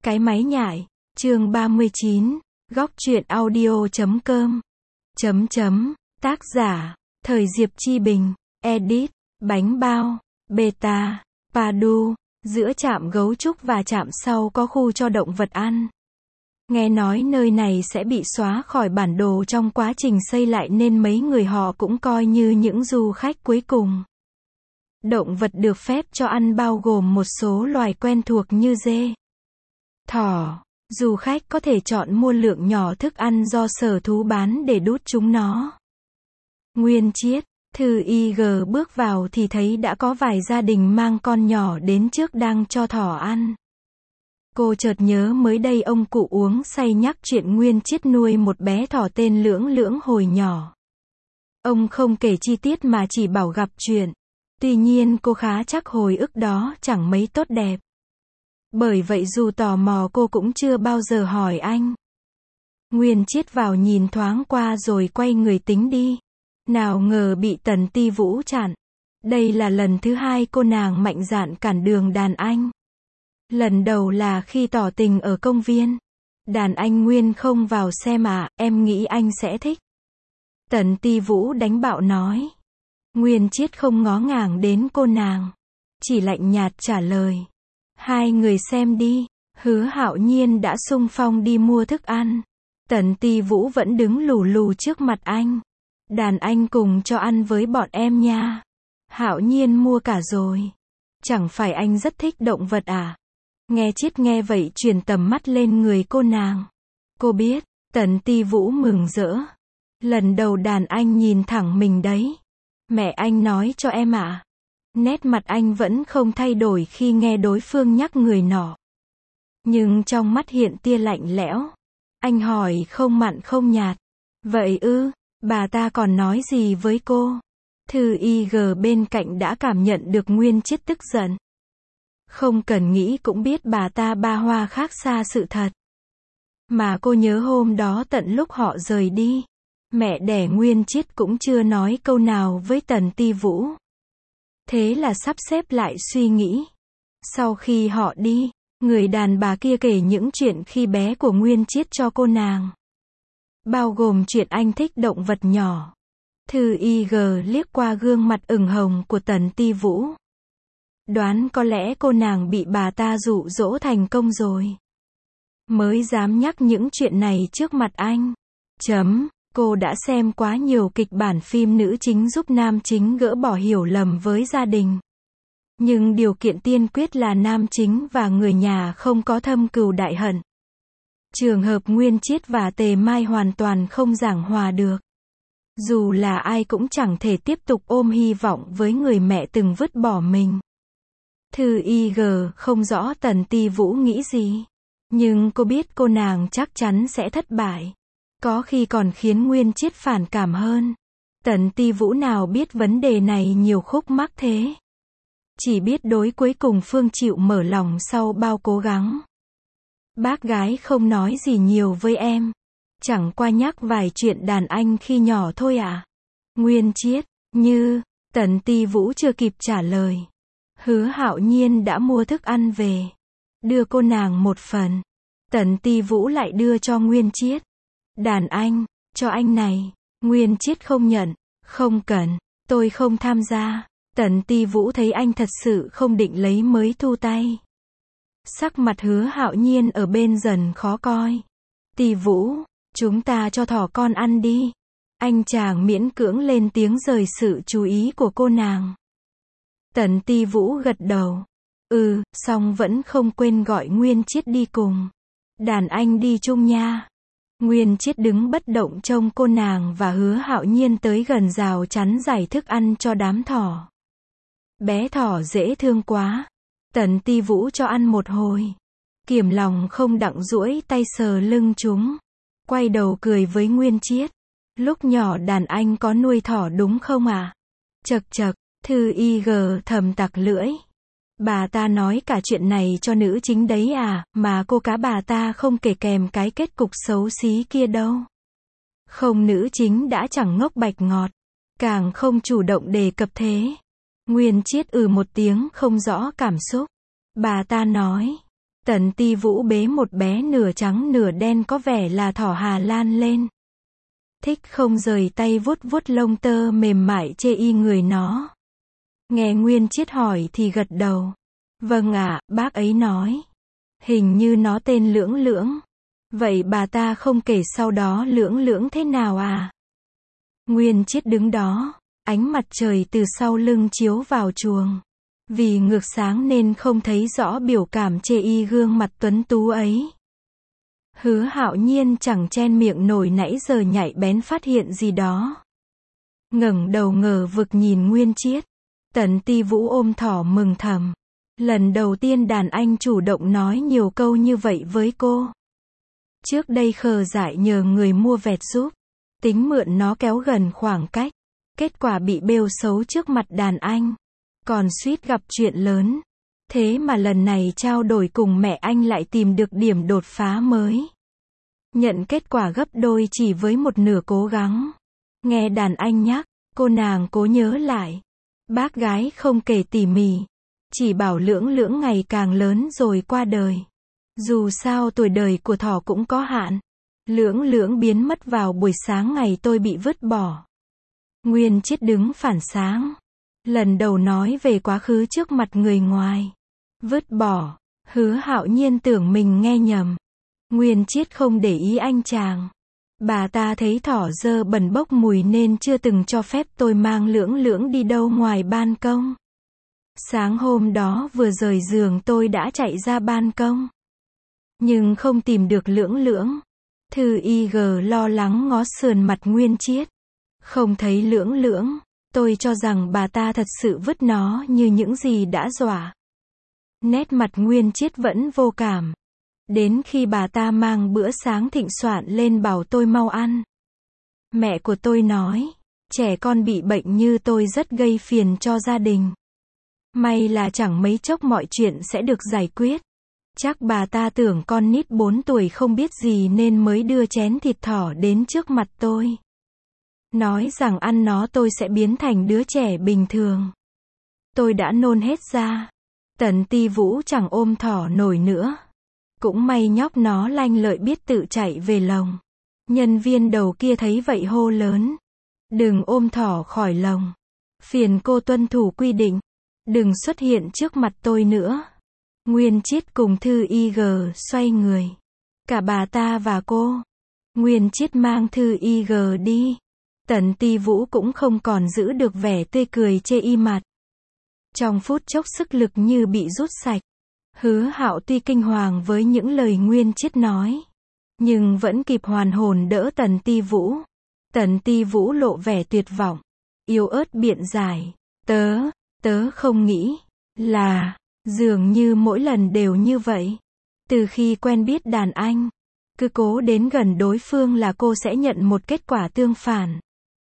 Cái máy nhại, chương 39, góc truyện audio.com. Tác giả, Thời Diệp Chi Bình, edit, Bánh Bao, Beta, Padu, giữa trạm gấu trúc và trạm sau có khu cho động vật ăn. Nghe nói nơi này sẽ bị xóa khỏi bản đồ trong quá trình xây lại nên mấy người họ cũng coi như những du khách cuối cùng. Động vật được phép cho ăn bao gồm một số loài quen thuộc như dê, thỏ. Du khách có thể chọn mua lượng nhỏ thức ăn do sở thú bán để đút chúng nó. Nguyên Chiết, Thư IG bước vào thì thấy đã có vài gia đình mang con nhỏ đến trước đang cho thỏ ăn. Cô chợt nhớ mới đây ông cụ uống say nhắc chuyện Nguyên Chiết nuôi một bé thỏ tên Lưỡng Lưỡng hồi nhỏ. Ông không kể chi tiết mà chỉ bảo gặp chuyện. Tuy nhiên cô khá chắc hồi ức đó chẳng mấy tốt đẹp. Bởi vậy dù tò mò cô cũng chưa bao giờ hỏi anh. Nguyên Chiết vào nhìn thoáng qua rồi quay người tính đi. Nào ngờ bị Tần Ti Vũ chặn. Đây là lần thứ hai cô nàng mạnh dạn cản đường đàn anh. Lần đầu là khi tỏ tình ở công viên. Đàn anh Nguyên không vào xem à, em nghĩ anh sẽ thích. Tần Ti Vũ đánh bạo nói. Nguyên Chiết không ngó ngàng đến cô nàng. Chỉ lạnh nhạt trả lời. Hai người xem đi. Hứa Hạo Nhiên đã xung phong đi mua thức ăn. Tần Ti Vũ vẫn đứng lù lù trước mặt anh. Đàn anh cùng cho ăn với bọn em nha. Hạo Nhiên mua cả rồi. Chẳng phải anh rất thích động vật à? Nghe Chiết nghe vậy chuyển tầm mắt lên người cô nàng. Cô biết, Tần Ti Vũ mừng rỡ. Lần đầu đàn anh nhìn thẳng mình đấy. Mẹ anh nói cho em ạ. Nét mặt anh vẫn không thay đổi khi nghe đối phương nhắc người nọ. Nhưng trong mắt hiện tia lạnh lẽo. Anh hỏi không mặn không nhạt. Vậy ư, bà ta còn nói gì với cô? Thư IG bên cạnh đã cảm nhận được Nguyên Chiết tức giận. Không cần nghĩ cũng biết bà ta ba hoa khác xa sự thật. Mà cô nhớ hôm đó tận lúc họ rời đi. Mẹ đẻ Nguyên Chiết cũng chưa nói câu nào với Tần Ti Vũ. Thế là sắp xếp lại suy nghĩ. Sau khi họ đi, người đàn bà kia kể những chuyện khi bé của Nguyên Chiết cho cô nàng. Bao gồm chuyện anh thích động vật nhỏ. Thư IG liếc qua gương mặt ửng hồng của Tần Ti Vũ. Đoán có lẽ cô nàng bị bà ta dụ dỗ thành công rồi. Mới dám nhắc những chuyện này trước mặt anh. Cô đã xem quá nhiều kịch bản phim nữ chính giúp nam chính gỡ bỏ hiểu lầm với gia đình. Nhưng điều kiện tiên quyết là nam chính và người nhà không có thâm cừu đại hận. Trường hợp Nguyên Chiết và Tề Mai hoàn toàn không giảng hòa được. Dù là ai cũng chẳng thể tiếp tục ôm hy vọng với người mẹ từng vứt bỏ mình. Thư IG không rõ Tần Ti Vũ nghĩ gì. Nhưng cô biết cô nàng chắc chắn sẽ thất bại. Có khi còn khiến Nguyên Chiết phản cảm hơn. Tần Ti Vũ nào biết vấn đề này nhiều khúc mắc thế. Chỉ biết đối cuối cùng Phương chịu mở lòng sau bao cố gắng. Bác gái không nói gì nhiều với em. Chẳng qua nhắc vài chuyện đàn anh khi nhỏ thôi à. Nguyên Chiết, Tần Ti Vũ chưa kịp trả lời. Hứa Hạo Nhiên đã mua thức ăn về. Đưa cô nàng một phần. Tần Ti Vũ lại đưa cho Nguyên Chiết. Đàn anh, cho anh này. Nguyên Chiết không nhận. Không cần, tôi không tham gia. Tần Ti Vũ thấy anh thật sự không định lấy mới thu tay. Sắc mặt Hứa Hạo Nhiên ở bên dần khó coi. Ti Vũ, chúng ta cho thỏ con ăn đi. Anh chàng miễn cưỡng lên tiếng rời sự chú ý của cô nàng. Tần Ti Vũ gật đầu. Song vẫn không quên gọi Nguyên Chiết đi cùng. Đàn anh đi chung nha. Nguyên Chiết đứng bất động trông cô nàng và Hứa Hạo Nhiên tới gần rào chắn giải thức ăn cho đám thỏ. Bé thỏ dễ thương quá. Tần Ti Vũ cho ăn một hồi. Kiềm lòng không đặng duỗi tay sờ lưng chúng. Quay đầu cười với Nguyên Chiết. Lúc nhỏ đàn anh có nuôi thỏ đúng không à? Chậc chậc, Thư IG thầm tặc lưỡi. Bà ta nói cả chuyện này cho nữ chính đấy à, mà cô cá bà ta không kể kèm cái kết cục xấu xí kia đâu. Không, nữ chính đã chẳng ngốc bạch ngọt. Càng không chủ động đề cập thế. Nguyên Chiết một tiếng không rõ cảm xúc. Bà ta nói. Tần Ti Vũ bế một bé nửa trắng nửa đen có vẻ là thỏ Hà Lan lên. Thích không rời tay vuốt vuốt lông tơ mềm mại chê y người nó. Nghe Nguyên Chiết hỏi thì gật đầu. Vâng ạ, bác ấy nói. Hình như nó tên Lưỡng Lưỡng. Vậy bà ta không kể sau đó Lưỡng Lưỡng thế nào à? Nguyên Chiết đứng đó, ánh mặt trời từ sau lưng chiếu vào chuồng. Vì ngược sáng nên không thấy rõ biểu cảm chê y gương mặt tuấn tú ấy. Hứa Hạo Nhiên chẳng chen miệng nổi nãy giờ nhạy bén phát hiện gì đó. Ngẩng đầu ngờ vực nhìn Nguyên Chiết. Tần Ti Vũ ôm thỏ mừng thầm. Lần đầu tiên đàn anh chủ động nói nhiều câu như vậy với cô. Trước đây khờ dại nhờ người mua vẹt giúp. Tính mượn nó kéo gần khoảng cách. Kết quả bị bêu xấu trước mặt đàn anh. Còn suýt gặp chuyện lớn. Thế mà lần này trao đổi cùng mẹ anh lại tìm được điểm đột phá mới. Nhận kết quả gấp đôi chỉ với một nửa cố gắng. Nghe đàn anh nhắc, cô nàng cố nhớ lại. Bác gái không kể tỉ mỉ. Chỉ bảo Lưỡng Lưỡng ngày càng lớn rồi qua đời. Dù sao tuổi đời của thỏ cũng có hạn. Lưỡng Lưỡng biến mất vào buổi sáng ngày tôi bị vứt bỏ. Nguyên Chiết đứng phản sáng. Lần đầu nói về quá khứ trước mặt người ngoài. Vứt bỏ. Hứa Hạo Nhiên tưởng mình nghe nhầm. Nguyên Chiết không để ý anh chàng. Bà ta thấy thỏ dơ bẩn bốc mùi nên chưa từng cho phép tôi mang Lưỡng Lưỡng đi đâu ngoài ban công. Sáng hôm đó vừa rời giường tôi đã chạy ra ban công. Nhưng không tìm được Lưỡng Lưỡng. Thư IG lo lắng ngó sườn mặt Nguyên Chiết. Không thấy Lưỡng Lưỡng. Tôi cho rằng bà ta thật sự vứt nó như những gì đã dọa. Nét mặt Nguyên Chiết vẫn vô cảm. Đến khi bà ta mang bữa sáng thịnh soạn lên bảo tôi mau ăn. Mẹ của tôi nói, trẻ con bị bệnh như tôi rất gây phiền cho gia đình. May là chẳng mấy chốc mọi chuyện sẽ được giải quyết. Chắc bà ta tưởng con nít 4 tuổi không biết gì nên mới đưa chén thịt thỏ đến trước mặt tôi. Nói rằng ăn nó tôi sẽ biến thành đứa trẻ bình thường. Tôi đã nôn hết ra. Tần Ti Vũ chẳng ôm thỏ nổi nữa. Cũng may nhóc nó lanh lợi biết tự chạy về lồng. Nhân viên đầu kia thấy vậy hô lớn. Đừng ôm thỏ khỏi lồng. Phiền cô tuân thủ quy định. Đừng xuất hiện trước mặt tôi nữa. Nguyên Chiết cùng Thư IG xoay người. Cả bà ta và cô. Nguyên Chiết mang Thư IG đi. Tần Ti Vũ cũng không còn giữ được vẻ tươi cười chê y mặt. Trong phút chốc sức lực như bị rút sạch. Hứa Hạo tuy kinh hoàng với những lời Nguyên Chiết nói. Nhưng vẫn kịp hoàn hồn đỡ Tần Ti Vũ. Tần Ti Vũ lộ vẻ tuyệt vọng. Yếu ớt biện giải. Tớ không nghĩ. Là. Dường như mỗi lần đều như vậy. Từ khi quen biết đàn anh. Cứ cố đến gần đối phương là cô sẽ nhận một kết quả tương phản.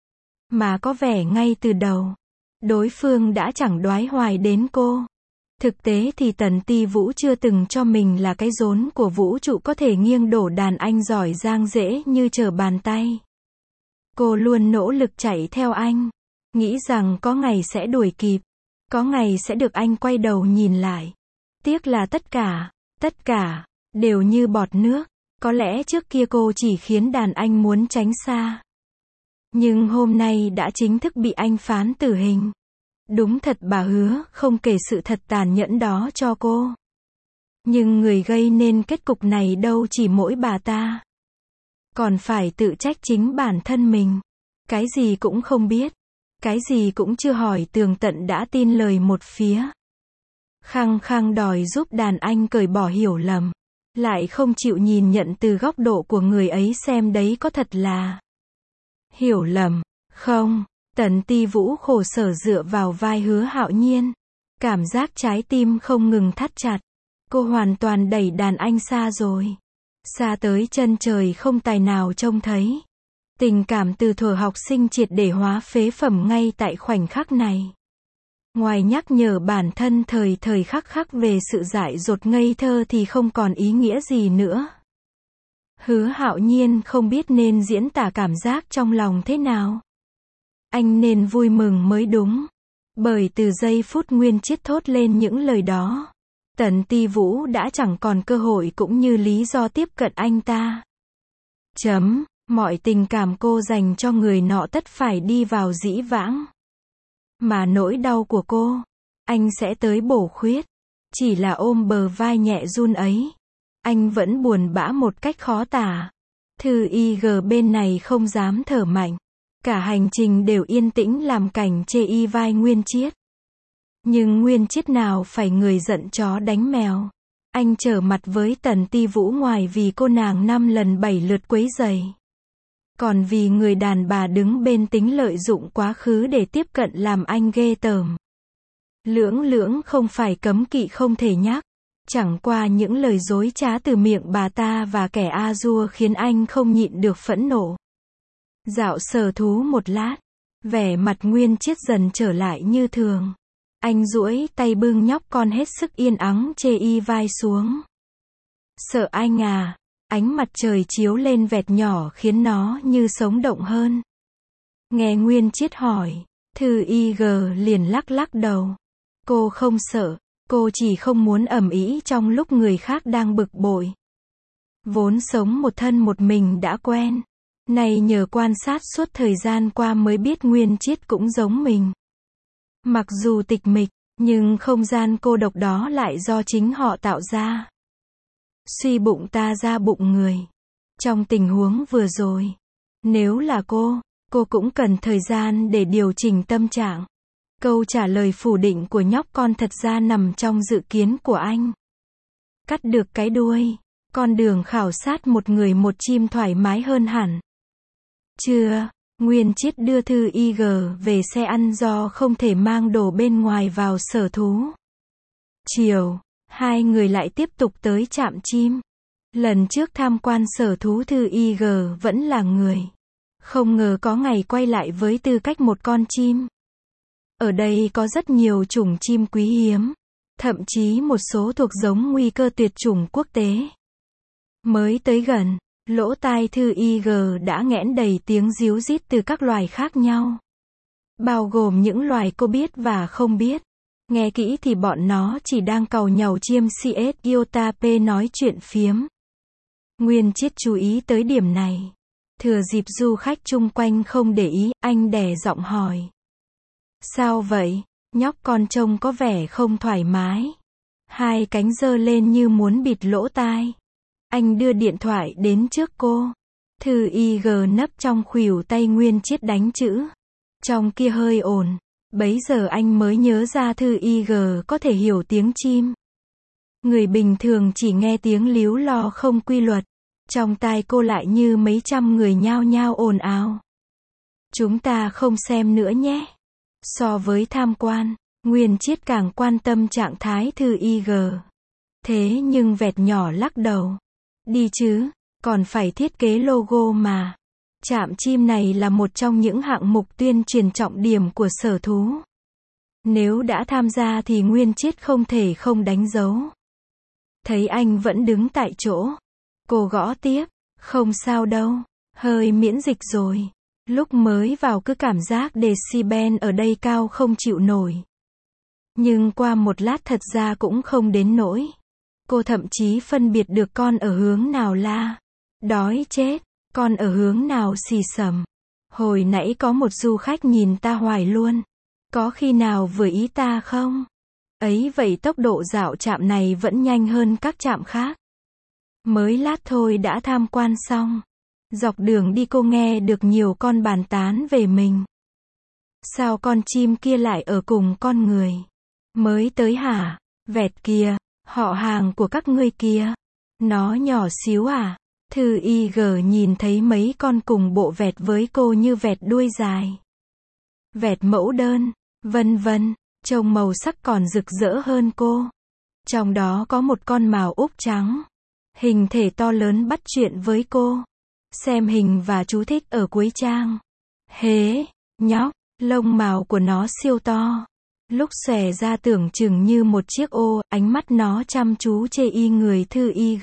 Mà có vẻ ngay từ đầu. Đối phương đã chẳng đoái hoài đến cô. Thực tế thì Tần Ti Vũ chưa từng cho mình là cái rốn của vũ trụ có thể nghiêng đổ đàn anh giỏi giang dễ như trở bàn tay. Cô luôn nỗ lực chạy theo anh. Nghĩ rằng có ngày sẽ đuổi kịp. Có ngày sẽ được anh quay đầu nhìn lại. Tiếc là tất cả, đều như bọt nước. Có lẽ trước kia cô chỉ khiến đàn anh muốn tránh xa. Nhưng hôm nay đã chính thức bị anh phán tử hình. Đúng thật bà Hứa không kể sự thật tàn nhẫn đó cho cô. Nhưng người gây nên kết cục này đâu chỉ mỗi bà ta. Còn phải tự trách chính bản thân mình. Cái gì cũng không biết. Cái gì cũng chưa hỏi tường tận đã tin lời một phía. Khăng khăng đòi giúp đàn anh cởi bỏ hiểu lầm. Lại không chịu nhìn nhận từ góc độ của người ấy xem đấy có thật là hiểu lầm, không. Tần Ti Vũ khổ sở dựa vào vai Hứa Hạo Nhiên. Cảm giác trái tim không ngừng thắt chặt. Cô hoàn toàn đẩy đàn anh xa rồi. Xa tới chân trời không tài nào trông thấy. Tình cảm từ thuở học sinh triệt để hóa phế phẩm ngay tại khoảnh khắc này. Ngoài nhắc nhở bản thân thời khắc khắc về sự dại dột ngây thơ thì không còn ý nghĩa gì nữa. Hứa Hạo Nhiên không biết nên diễn tả cảm giác trong lòng thế nào. Anh nên vui mừng mới đúng. Bởi từ giây phút Nguyên Chiết thốt lên những lời đó, Tần Ti Vũ đã chẳng còn cơ hội cũng như lý do tiếp cận anh ta. Mọi tình cảm cô dành cho người nọ tất phải đi vào dĩ vãng. Mà nỗi đau của cô, anh sẽ tới bổ khuyết. Chỉ là ôm bờ vai nhẹ run ấy, anh vẫn buồn bã một cách khó tả. Thư IG bên này không dám thở mạnh. Cả hành trình đều yên tĩnh làm cảnh chê y vai Nguyên Chiết. Nhưng Nguyên Chiết nào phải người giận chó đánh mèo. Anh trở mặt với Tần Ti Vũ ngoài vì cô nàng 5 lần 7 lượt quấy rầy, còn vì người đàn bà đứng bên tính lợi dụng quá khứ để tiếp cận làm anh ghê tởm. Lưỡng không phải cấm kỵ không thể nhắc. Chẳng qua những lời dối trá từ miệng bà ta và kẻ A-dua khiến anh không nhịn được phẫn nộ. Dạo sở thú một lát, vẻ mặt Nguyên Chiết dần trở lại như thường. Anh duỗi tay bưng nhóc con hết sức yên ắng chê y vai xuống. Sợ anh à? Ánh mặt trời chiếu lên vẹt nhỏ khiến nó như sống động hơn. Nghe Nguyên Chiết hỏi, Thư IG liền lắc lắc đầu. Cô không sợ, cô chỉ không muốn ầm ĩ trong lúc người khác đang bực bội. Vốn sống một thân một mình đã quen. Này nhờ quan sát suốt thời gian qua mới biết Nguyên Chiết cũng giống mình. Mặc dù tịch mịch, nhưng không gian cô độc đó lại do chính họ tạo ra. Suy bụng ta ra bụng người. Trong tình huống vừa rồi, nếu là cô cũng cần thời gian để điều chỉnh tâm trạng. Câu trả lời phủ định của nhóc con thật ra nằm trong dự kiến của anh. Cắt được cái đuôi, con đường khảo sát một người một chim thoải mái hơn hẳn. Chưa, Nguyên Chiết đưa Thư IG về xe ăn do không thể mang đồ bên ngoài vào sở thú. Chiều, hai người lại tiếp tục tới trạm chim. Lần trước tham quan sở thú Thư IG vẫn là người. Không ngờ có ngày quay lại với tư cách một con chim. Ở đây có rất nhiều chủng chim quý hiếm, thậm chí một số thuộc giống nguy cơ tuyệt chủng quốc tế. Mới tới gần, lỗ tai Thư IG đã nghẽn đầy tiếng ríu rít từ các loài khác nhau. Bao gồm những loài cô biết và không biết. Nghe kỹ thì bọn nó chỉ đang càu nhàu chiêm CS Iota P nói chuyện phiếm. Nguyên Chiết chú ý tới điểm này. Thừa dịp du khách chung quanh không để ý, anh đè giọng hỏi. Sao vậy? Nhóc con trông có vẻ không thoải mái. Hai cánh giơ lên như muốn bịt lỗ tai. Anh đưa điện thoại đến trước cô. Thư IG nấp trong khuỷu tay Nguyên Chiết đánh chữ. Trong kia hơi ồn. Bấy giờ anh mới nhớ ra Thư IG có thể hiểu tiếng chim. Người bình thường chỉ nghe tiếng líu lo không quy luật. Trong tai cô lại như mấy trăm người nhao nhao ồn ào. Chúng ta không xem nữa nhé. So với tham quan, Nguyên Chiết càng quan tâm trạng thái Thư IG. Thế nhưng vẹt nhỏ lắc đầu. Đi chứ, còn phải thiết kế logo mà. Trạm chim này là một trong những hạng mục tuyên truyền trọng điểm của sở thú. Nếu đã tham gia thì Nguyên Chiết không thể không đánh dấu. Thấy anh vẫn đứng tại chỗ, cô gõ tiếp. Không sao đâu, hơi miễn dịch rồi. Lúc mới vào cứ cảm giác decibel ở đây cao không chịu nổi. Nhưng qua một lát thật ra cũng không đến nỗi. Cô thậm chí phân biệt được con ở hướng nào la. Đói chết, con ở hướng nào xì xầm. Hồi nãy có một du khách nhìn ta hoài luôn. Có khi nào vừa ý ta không? Ấy vậy tốc độ dạo trạm này vẫn nhanh hơn các trạm khác. Mới lát thôi đã tham quan xong. Dọc đường đi cô nghe được nhiều con bàn tán về mình. Sao con chim kia lại ở cùng con người? Mới tới hả? Vẹt kia, họ hàng của các ngươi kia. Nó nhỏ xíu à? Thư IG nhìn thấy mấy con cùng bộ vẹt với cô như vẹt đuôi dài. Vẹt mẫu đơn, vân vân, trông màu sắc còn rực rỡ hơn cô. Trong đó có một con mào úc trắng. Hình thể to lớn bắt chuyện với cô. Xem hình và chú thích ở cuối trang. Hế, nhóc, lông mào của nó siêu to. Lúc xòe ra tưởng chừng như một chiếc ô, ánh mắt nó chăm chú chê y người Thư IG.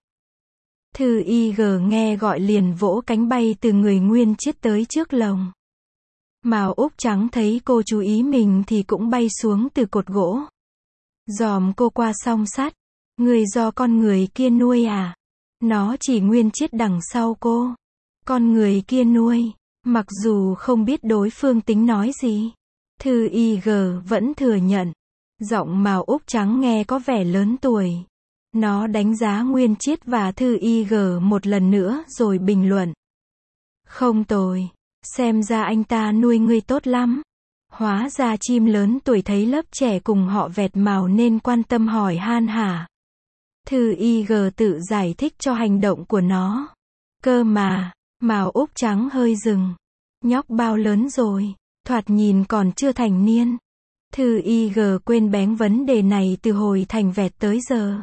Thư IG nghe gọi liền vỗ cánh bay từ người Nguyên Chiết tới trước lồng. Mào úc trắng thấy cô chú ý mình thì cũng bay xuống từ cột gỗ. Dòm cô qua song sắt. Người do con người kia nuôi à? Nó chỉ nguyên chiết đằng sau cô. Con người kia nuôi. Mặc dù không biết đối phương tính nói gì. Thư IG vẫn thừa nhận. Giọng Mao Úc Trắng nghe có vẻ lớn tuổi. Nó đánh giá Nguyên Chiết và Thư IG một lần nữa rồi bình luận. Không tồi. Xem ra anh ta nuôi ngươi tốt lắm. Hóa ra chim lớn tuổi thấy lớp trẻ cùng họ vẹt màu nên quan tâm hỏi han hả. Thư IG tự giải thích cho hành động của nó. Cơ mà, Mao Úc Trắng hơi dừng. Nhóc bao lớn rồi, thoạt nhìn còn chưa thành niên. Thư IG quên bén vấn đề này từ hồi thành vẹt tới giờ.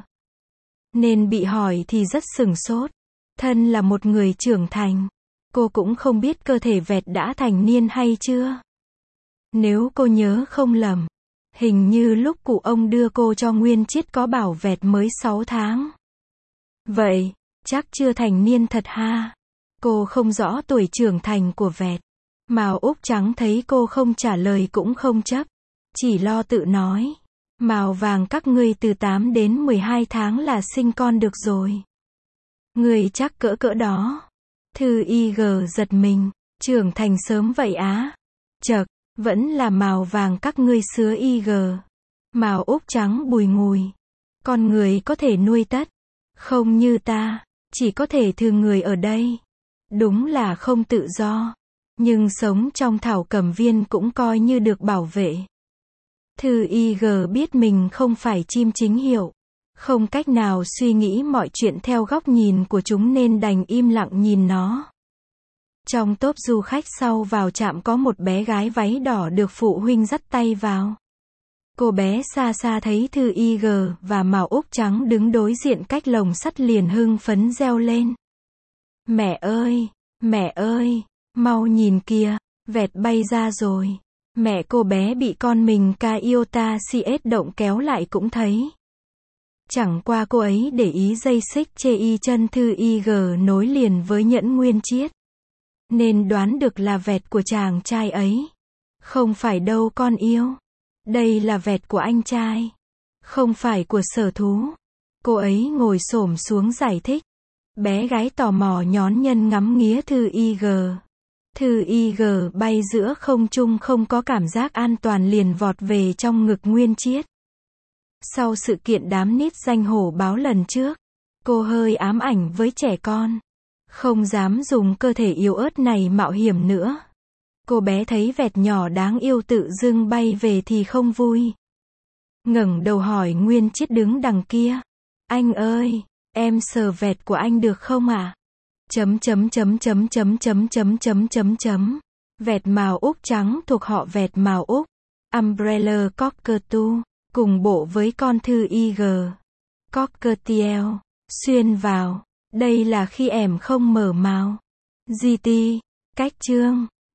Nên bị hỏi thì rất sửng sốt. Thân là một người trưởng thành. Cô cũng không biết cơ thể vẹt đã thành niên hay chưa. Nếu cô nhớ không lầm. Hình như lúc cụ ông đưa cô cho Nguyên Chiết có bảo vẹt mới 6 tháng. Vậy, chắc chưa thành niên thật ha. Cô không rõ tuổi trưởng thành của vẹt. Mao Úc Trắng thấy cô không trả lời cũng không chấp. Chỉ lo tự nói. Màu vàng các ngươi từ 8 đến 12 tháng là sinh con được rồi. Người chắc cỡ đó. Thư IG giật mình. Trưởng thành sớm vậy á. Chậc, vẫn là màu vàng các ngươi sứa IG. Mao Úc Trắng bùi ngùi. Con người có thể nuôi tất. Không như ta. Chỉ có thể thương người ở đây. Đúng là không tự do. Nhưng sống trong thảo cầm viên cũng coi như được bảo vệ. Thư IG biết mình không phải chim chính hiệu. Không cách nào suy nghĩ mọi chuyện theo góc nhìn của chúng nên đành im lặng nhìn nó. Trong tốp du khách sau vào trạm có một bé gái váy đỏ được phụ huynh dắt tay vào. Cô bé xa xa thấy Thư IG và Mao Úc Trắng đứng đối diện cách lồng sắt liền hưng phấn reo lên. Mẹ ơi, mau nhìn kìa, vẹt bay ra rồi. Mẹ cô bé bị con mình Iota CS động kéo lại cũng thấy. Chẳng qua cô ấy để ý dây xích chê y chân Thư IG nối liền với nhẫn Nguyên Chiết. Nên đoán được là vẹt của chàng trai ấy. Không phải đâu con yêu. Đây là vẹt của anh trai. Không phải của sở thú. Cô ấy ngồi xổm xuống giải thích. Bé gái tò mò nhón nhân ngắm nghía Thư IG. Thư IG bay giữa không trung không có cảm giác an toàn liền vọt về trong ngực Nguyên Chiết. Sau sự kiện đám nít danh hổ báo lần trước, cô hơi ám ảnh với trẻ con. Không dám dùng cơ thể yếu ớt này mạo hiểm nữa. Cô bé thấy vẹt nhỏ đáng yêu tự dưng bay về thì không vui. Ngẩng đầu hỏi Nguyên Chiết đứng đằng kia. Anh ơi, em sờ vẹt của anh được không ạ? Vẹt Mao Úc Trắng thuộc họ vẹt Mao Úc. Umbrella cockatoo, cùng bộ với con Thư IG. Cockatiel, xuyên vào. Đây là khi em không mở mào. GT, cách chương.